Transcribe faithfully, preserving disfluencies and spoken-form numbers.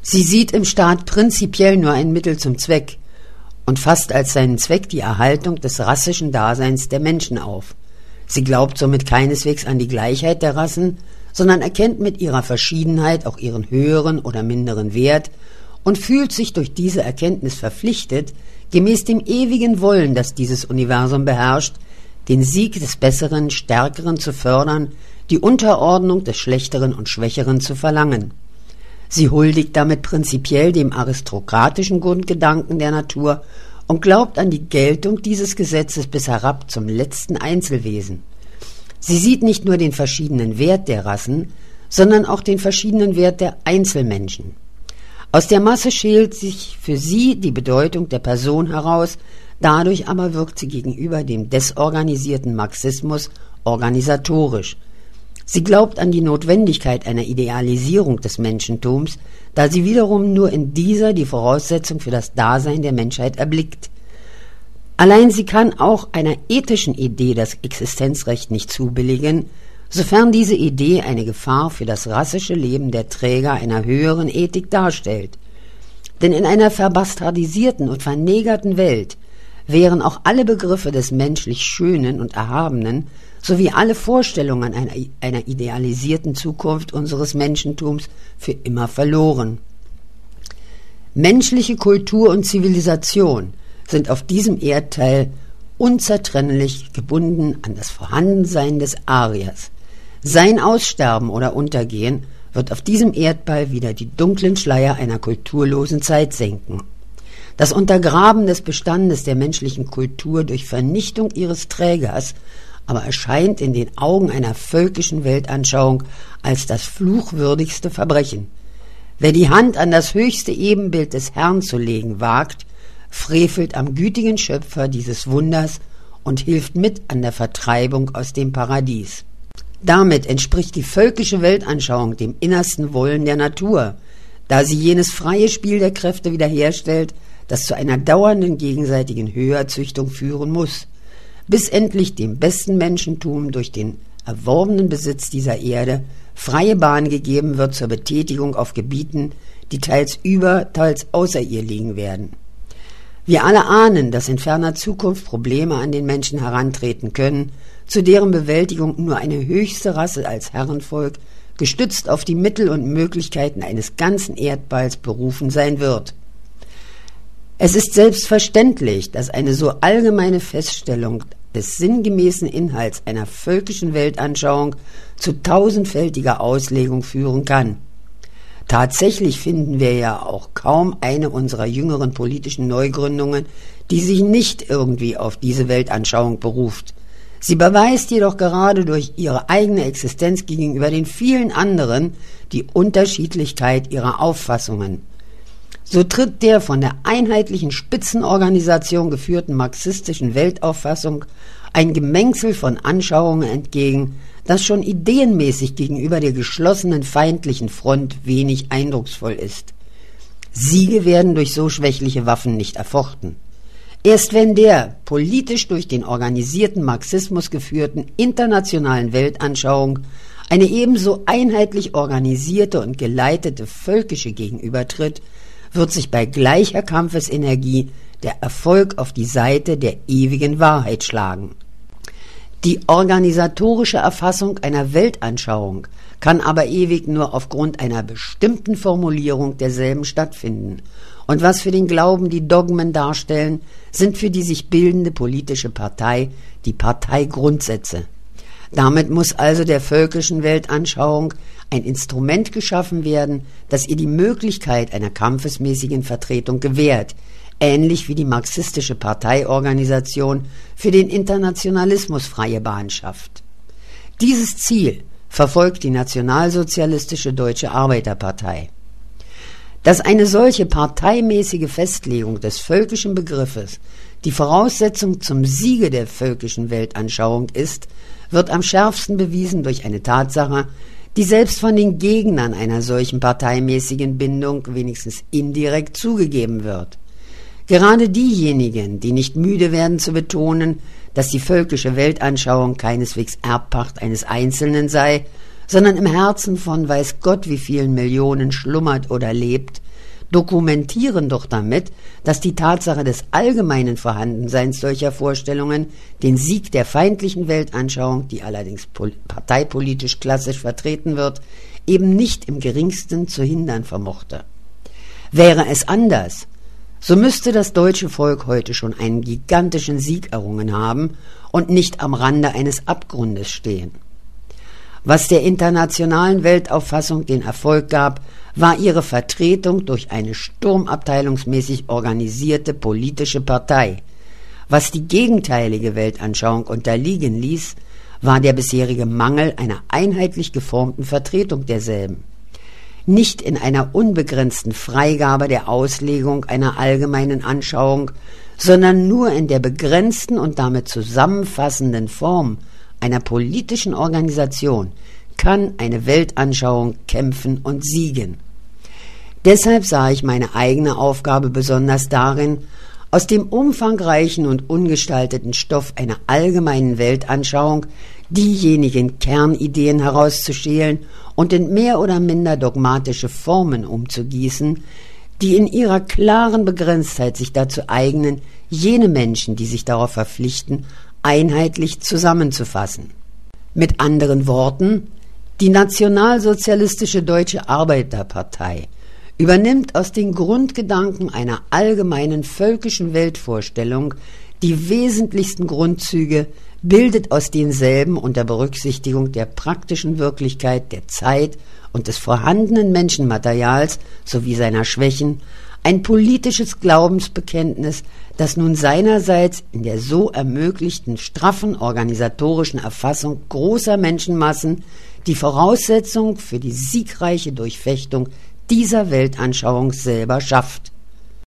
Sie sieht im Staat prinzipiell nur ein Mittel zum Zweck und fasst als seinen Zweck die Erhaltung des rassischen Daseins der Menschen auf. Sie glaubt somit keineswegs an die Gleichheit der Rassen, sondern erkennt mit ihrer Verschiedenheit auch ihren höheren oder minderen Wert und fühlt sich durch diese Erkenntnis verpflichtet, gemäß dem ewigen Wollen, das dieses Universum beherrscht, den Sieg des Besseren, Stärkeren zu fördern, die Unterordnung des Schlechteren und Schwächeren zu verlangen. Sie huldigt damit prinzipiell dem aristokratischen Grundgedanken der Natur und glaubt an die Geltung dieses Gesetzes bis herab zum letzten Einzelwesen. Sie sieht nicht nur den verschiedenen Wert der Rassen, sondern auch den verschiedenen Wert der Einzelmenschen. Aus der Masse schält sich für sie die Bedeutung der Person heraus, dadurch aber wirkt sie gegenüber dem desorganisierten Marxismus organisatorisch. Sie glaubt an die Notwendigkeit einer Idealisierung des Menschentums, da sie wiederum nur in dieser die Voraussetzung für das Dasein der Menschheit erblickt. Allein sie kann auch einer ethischen Idee das Existenzrecht nicht zubilligen, sofern diese Idee eine Gefahr für das rassische Leben der Träger einer höheren Ethik darstellt. Denn in einer verbastardisierten und vernegerten Welt wären auch alle Begriffe des menschlich Schönen und Erhabenen sowie alle Vorstellungen einer, einer idealisierten Zukunft unseres Menschentums für immer verloren. Menschliche Kultur und Zivilisation sind auf diesem Erdteil unzertrennlich gebunden an das Vorhandensein des Ariers. Sein Aussterben oder Untergehen wird auf diesem Erdball wieder die dunklen Schleier einer kulturlosen Zeit senken. Das Untergraben des Bestandes der menschlichen Kultur durch Vernichtung ihres Trägers aber erscheint in den Augen einer völkischen Weltanschauung als das fluchwürdigste Verbrechen. Wer die Hand an das höchste Ebenbild des Herrn zu legen wagt, frevelt am gütigen Schöpfer dieses Wunders und hilft mit an der Vertreibung aus dem Paradies. Damit entspricht die völkische Weltanschauung dem innersten Wollen der Natur, da sie jenes freie Spiel der Kräfte wiederherstellt, das zu einer dauernden gegenseitigen Höherzüchtung führen muss, bis endlich dem besten Menschentum durch den erworbenen Besitz dieser Erde freie Bahn gegeben wird zur Betätigung auf Gebieten, die teils über, teils außer ihr liegen werden. Wir alle ahnen, dass in ferner Zukunft Probleme an den Menschen herantreten können, zu deren Bewältigung nur eine höchste Rasse als Herrenvolk, gestützt auf die Mittel und Möglichkeiten eines ganzen Erdballs, berufen sein wird. Es ist selbstverständlich, dass eine so allgemeine Feststellung des sinngemäßen Inhalts einer völkischen Weltanschauung zu tausendfältiger Auslegung führen kann. Tatsächlich finden wir ja auch kaum eine unserer jüngeren politischen Neugründungen, die sich nicht irgendwie auf diese Weltanschauung beruft. Sie beweist jedoch gerade durch ihre eigene Existenz gegenüber den vielen anderen die Unterschiedlichkeit ihrer Auffassungen. So tritt der von der einheitlichen Spitzenorganisation geführten marxistischen Weltauffassung ein Gemengsel von Anschauungen entgegen, das schon ideenmäßig gegenüber der geschlossenen feindlichen Front wenig eindrucksvoll ist. Siege werden durch so schwächliche Waffen nicht erfochten. Erst wenn der politisch durch den organisierten Marxismus geführten internationalen Weltanschauung eine ebenso einheitlich organisierte und geleitete völkische gegenübertritt, wird sich bei gleicher Kampfesenergie der Erfolg auf die Seite der ewigen Wahrheit schlagen. Die organisatorische Erfassung einer Weltanschauung kann aber ewig nur aufgrund einer bestimmten Formulierung derselben stattfinden. Und was für den Glauben die Dogmen darstellen, sind für die sich bildende politische Partei die Parteigrundsätze. Damit muss also der völkischen Weltanschauung ein Instrument geschaffen werden, das ihr die Möglichkeit einer kampfesmäßigen Vertretung gewährt, ähnlich wie die marxistische Parteiorganisation für den Internationalismus freie Bahn schafft. Dieses Ziel verfolgt die nationalsozialistische Deutsche Arbeiterpartei. Dass eine solche parteimäßige Festlegung des völkischen Begriffes die Voraussetzung zum Siege der völkischen Weltanschauung ist, wird am schärfsten bewiesen durch eine Tatsache, die selbst von den Gegnern einer solchen parteimäßigen Bindung wenigstens indirekt zugegeben wird. Gerade diejenigen, die nicht müde werden zu betonen, dass die völkische Weltanschauung keineswegs Erbpacht eines Einzelnen sei, sondern im Herzen von weiß Gott wie vielen Millionen schlummert oder lebt, dokumentieren doch damit, dass die Tatsache des allgemeinen Vorhandenseins solcher Vorstellungen den Sieg der feindlichen Weltanschauung, die allerdings parteipolitisch klassisch vertreten wird, eben nicht im geringsten zu hindern vermochte. Wäre es anders, so müsste das deutsche Volk heute schon einen gigantischen Sieg errungen haben und nicht am Rande eines Abgrundes stehen. Was der internationalen Weltauffassung den Erfolg gab, war ihre Vertretung durch eine sturmabteilungsmäßig organisierte politische Partei. Was die gegenteilige Weltanschauung unterliegen ließ, war der bisherige Mangel einer einheitlich geformten Vertretung derselben. Nicht in einer unbegrenzten Freigabe der Auslegung einer allgemeinen Anschauung, sondern nur in der begrenzten und damit zusammenfassenden Form einer politischen Organisation kann eine Weltanschauung kämpfen und siegen. Deshalb sah ich meine eigene Aufgabe besonders darin, aus dem umfangreichen und ungestalteten Stoff einer allgemeinen Weltanschauung diejenigen Kernideen herauszuschälen und in mehr oder minder dogmatische Formen umzugießen, die in ihrer klaren Begrenztheit sich dazu eignen, jene Menschen, die sich darauf verpflichten, einheitlich zusammenzufassen. Mit anderen Worten, die Nationalsozialistische Deutsche Arbeiterpartei übernimmt aus den Grundgedanken einer allgemeinen völkischen Weltvorstellung die wesentlichsten Grundzüge, bildet aus denselben unter Berücksichtigung der praktischen Wirklichkeit der Zeit und des vorhandenen Menschenmaterials sowie seiner Schwächen ein politisches Glaubensbekenntnis, das nun seinerseits in der so ermöglichten straffen organisatorischen Erfassung großer Menschenmassen die Voraussetzung für die siegreiche Durchfechtung dieser Weltanschauung selber schafft.